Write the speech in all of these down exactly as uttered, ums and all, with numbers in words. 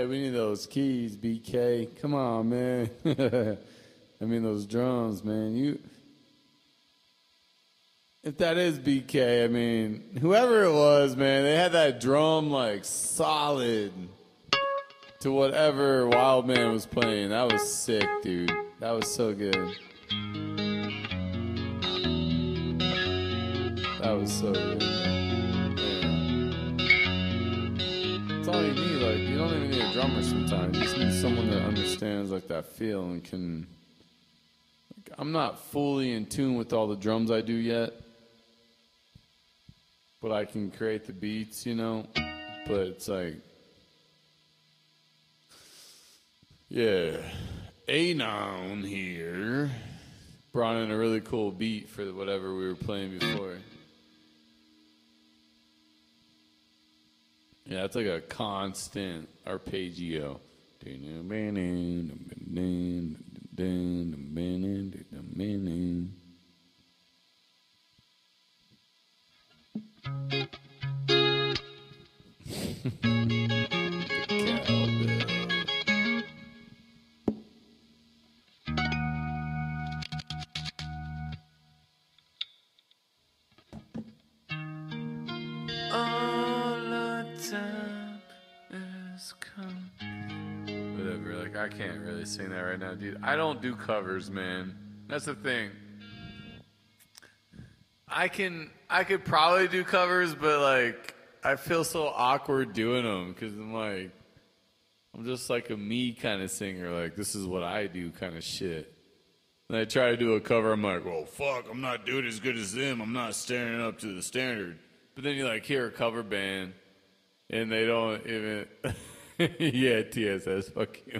Hey, we need those keys, B K. Come on, man. I mean, those drums, man. You, if that is B K, I mean, whoever it was, man, they had that drum like solid to whatever Wildman was playing. That was sick, dude. That was so good. That was so good. Man. That's all you need. Like, you don't even need a drummer sometimes. You just need someone that understands like that feel and can. Like, I'm not fully in tune with all the drums I do yet, but I can create the beats, you know. But it's like. Yeah, Anon here brought in a really cool beat for whatever we were playing before. Yeah, it's like a constant arpeggio. Whatever, like I can't really sing that right now, dude. I don't do covers, man. That's the thing. I can, I could probably do covers, but like I feel so awkward doing them because I'm like, I'm just like a me kind of singer. Like this is what I do, kind of shit. And I try to do a cover, I'm like, well, fuck, I'm not doing as good as them. I'm not standing up to the standard. But then you like hear a cover band, and they don't even. Yeah, T S S, fuck you.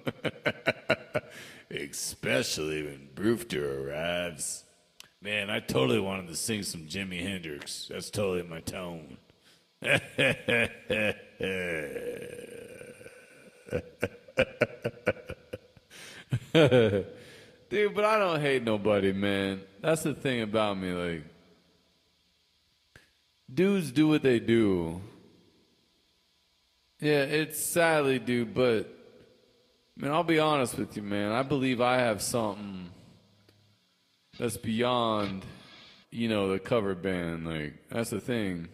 Especially when Brewster arrives. Man, I totally wanted to sing some Jimi Hendrix. That's totally my tone. Dude, but I don't hate nobody, man. That's the thing about me, like. Dudes do what they do. Yeah, it's sadly, dude, but man, I'll be honest with you, man. I believe I have something that's beyond, you know, the cover band. Like, that's the thing.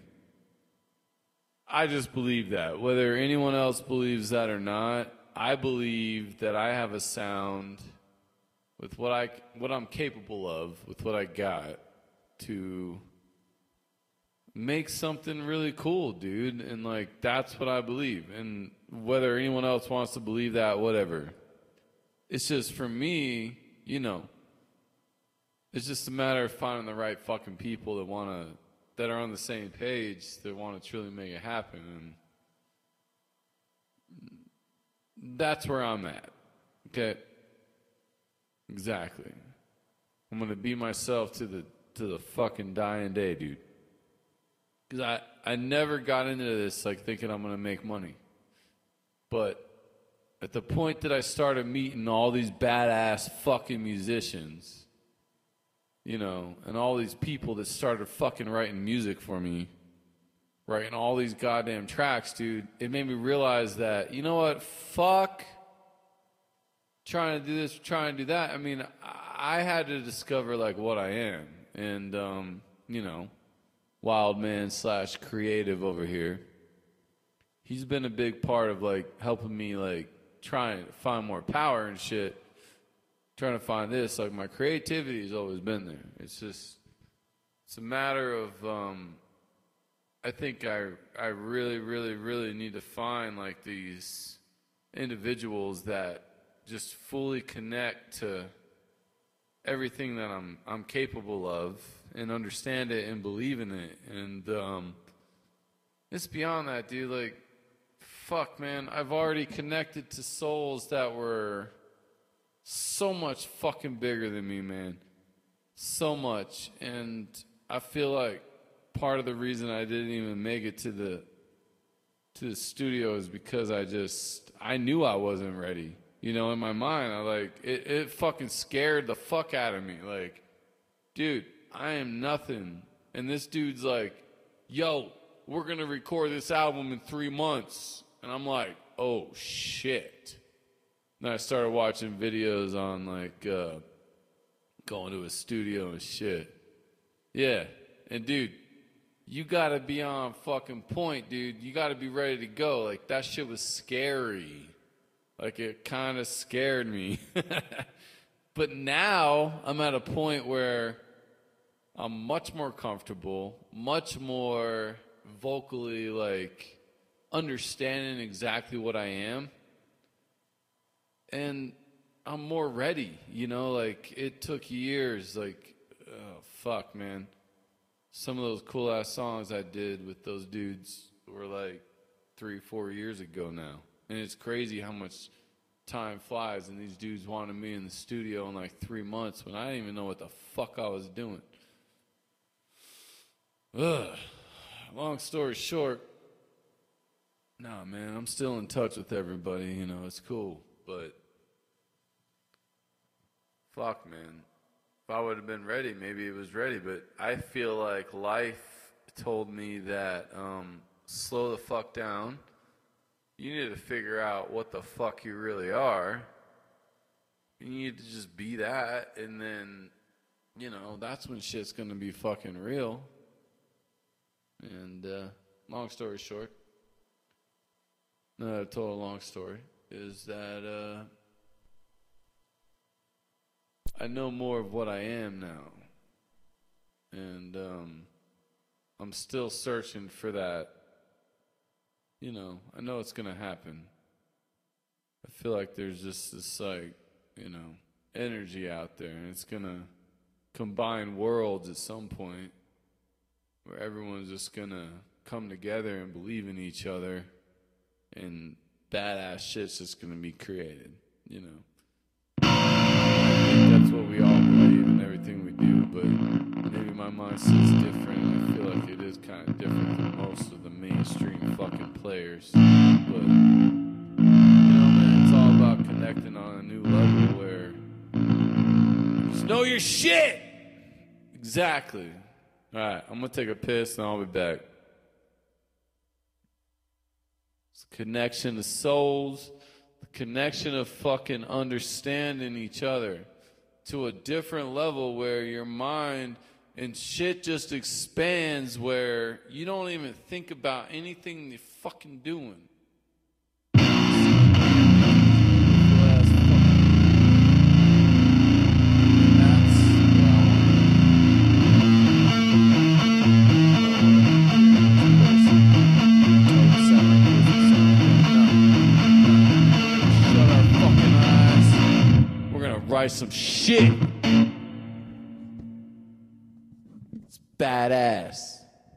I just believe that. Whether anyone else believes that or not, I believe that I have a sound with what I what I'm capable of, with what I got to make something really cool, dude. And like that's what I believe. And whether anyone else wants to believe that, whatever. It's just for me, you know, it's just a matter of finding the right fucking people that wanna that are on the same page, that want to truly make it happen. And that's where I'm at. Okay? Exactly. I'm gonna be myself to the to the fucking dying day, dude. Because I, I never got into this like thinking I'm going to make money. But at the point that I started meeting all these badass fucking musicians, you know, and all these people that started fucking writing music for me, writing all these goddamn tracks, dude, it made me realize that, you know what, fuck trying to do this, trying to do that. I mean, I had to discover like what I am. And, um, you know, wild man slash creative over here. He's been a big part of like helping me like trying to find more power and shit. Trying to find this. Like my creativity has always been there. It's just it's a matter of um I think I I really, really, really need to find like these individuals that just fully connect to everything that I'm I'm capable of and understand it and believe in it. And um it's beyond that, dude. Like fuck, man, I've already connected to souls that were so much fucking bigger than me, man. So much. And I feel like part of the reason I didn't even make it to the to the studio is because I just I knew I wasn't ready. You know, in my mind, I like it, it fucking scared the fuck out of me. Like, dude, I am nothing. And this dude's like, yo, we're gonna record this album in three months. And I'm like, oh shit. Then I started watching videos on like uh, going to a studio and shit. Yeah, and dude, you gotta be on fucking point, dude. You gotta be ready to go. Like, that shit was scary. Like, it kind of scared me. But now I'm at a point where I'm much more comfortable, much more vocally, like, understanding exactly what I am. And I'm more ready, you know? Like, it took years, like, oh, fuck, man. Some of those cool-ass songs I did with those dudes were, like, three, four years ago now. And it's crazy how much time flies, and these dudes wanted me in the studio in, like, three months when I didn't even know what the fuck I was doing. Ugh. Long story short, nah, man, I'm still in touch with everybody, you know, it's cool, but fuck, man. If I would have been ready, maybe it was ready, but I feel like life told me that um, slow the fuck down. You need to figure out what the fuck you really are. You need to just be that, and then, you know, that's when shit's gonna be fucking real. And uh, long story short, not a total long story, is that uh, I know more of what I am now. And um, I'm still searching for that. You know, I know it's going to happen. I feel like there's just this, like, you know, energy out there, and it's going to combine worlds at some point where everyone's just going to come together and believe in each other, and badass shit's just going to be created, you know. I think that's what we all believe in everything we do, but maybe my mindset's different. I feel like it is kind of different than most of the mainstream fucking players. But, you know, man, it's all about connecting on a new level where you just know your shit! Exactly. Alright, I'm gonna take a piss and I'll be back. It's a connection of souls, the connection of fucking understanding each other to a different level where your mind and shit just expands, where you don't even think about anything you're fucking doing. Write some shit. It's badass.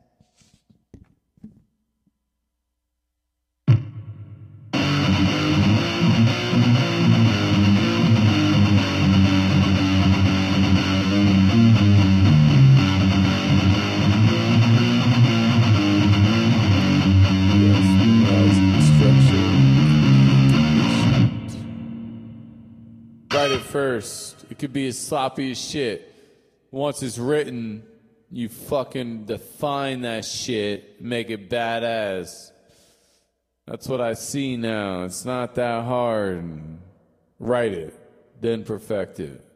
Write it first. It could be as sloppy as shit. Once it's written, you fucking define that shit, make it badass. That's what I see now. It's not that hard. Write it, then perfect it.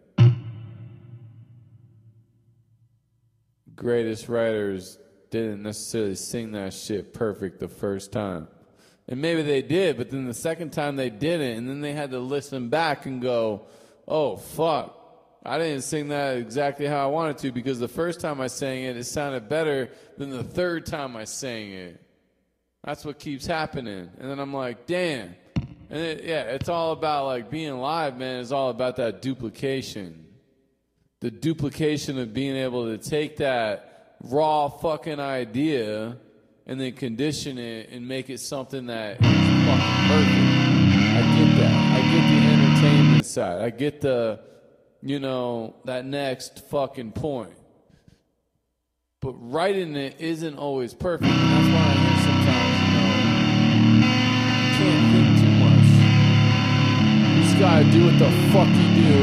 Greatest writers didn't necessarily sing that shit perfect the first time. And maybe they did, but then the second time they didn't, and then they had to listen back and go, oh, fuck, I didn't sing that exactly how I wanted to, because the first time I sang it, it sounded better than the third time I sang it. That's what keeps happening. And then I'm like, damn. And it, yeah, it's all about, like, being live, man. It's all about that duplication. The duplication of being able to take that raw fucking idea and then condition it and make it something that is fucking perfect. I get that. I get the entertainment side. I get the, you know, that next fucking point. But writing it isn't always perfect. And that's why I hear sometimes, you know, you can't think too much. You just gotta do what the fuck you do.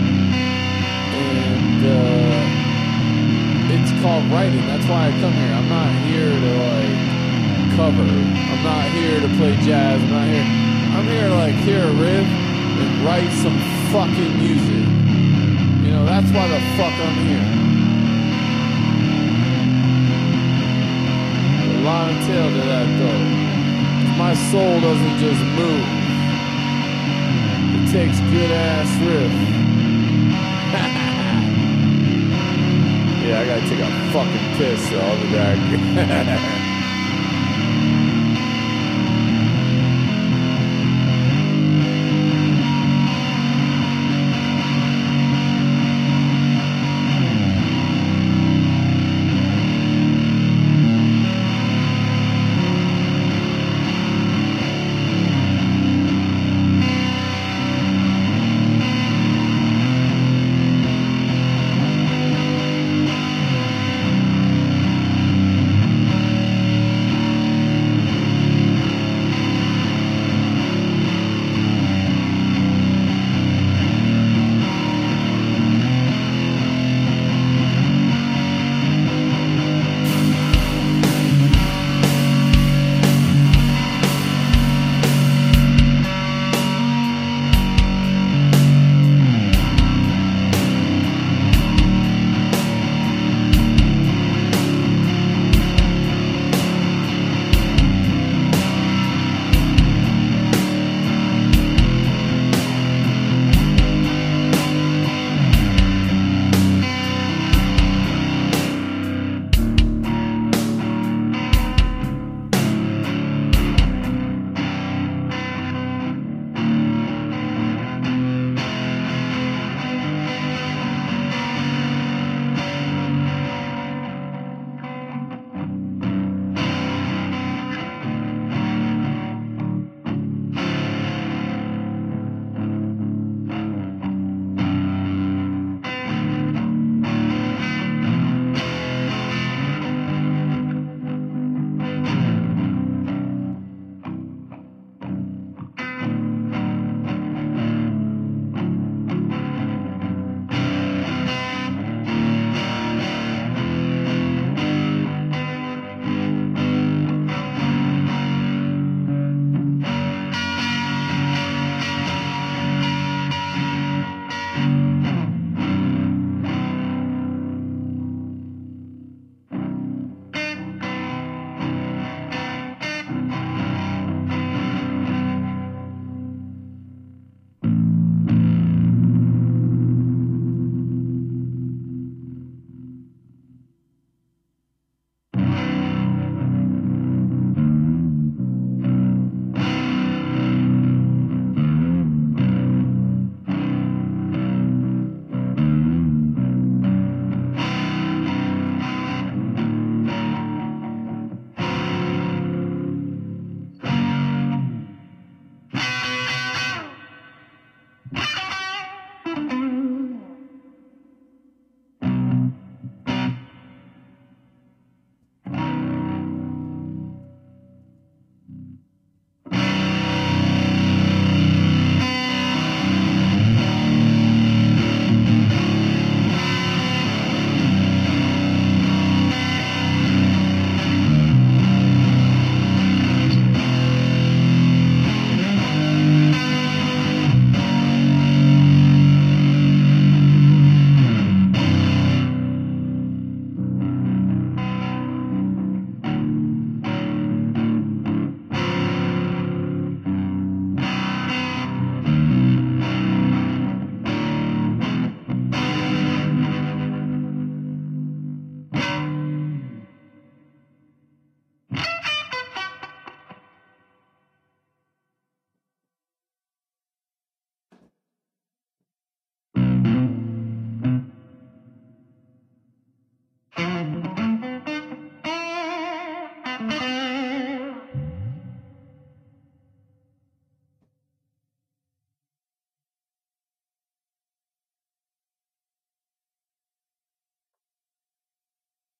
And, uh... it's called writing. That's why I come here. I'm not here to, like, cover. I'm not here to play jazz. I'm not here. I'm here to like hear a riff and write some fucking music. You know, that's why the fuck I'm here. A lot of tail to that though. My soul doesn't just move. It takes good ass riff. Yeah, I gotta take a fucking piss, so I'll be back.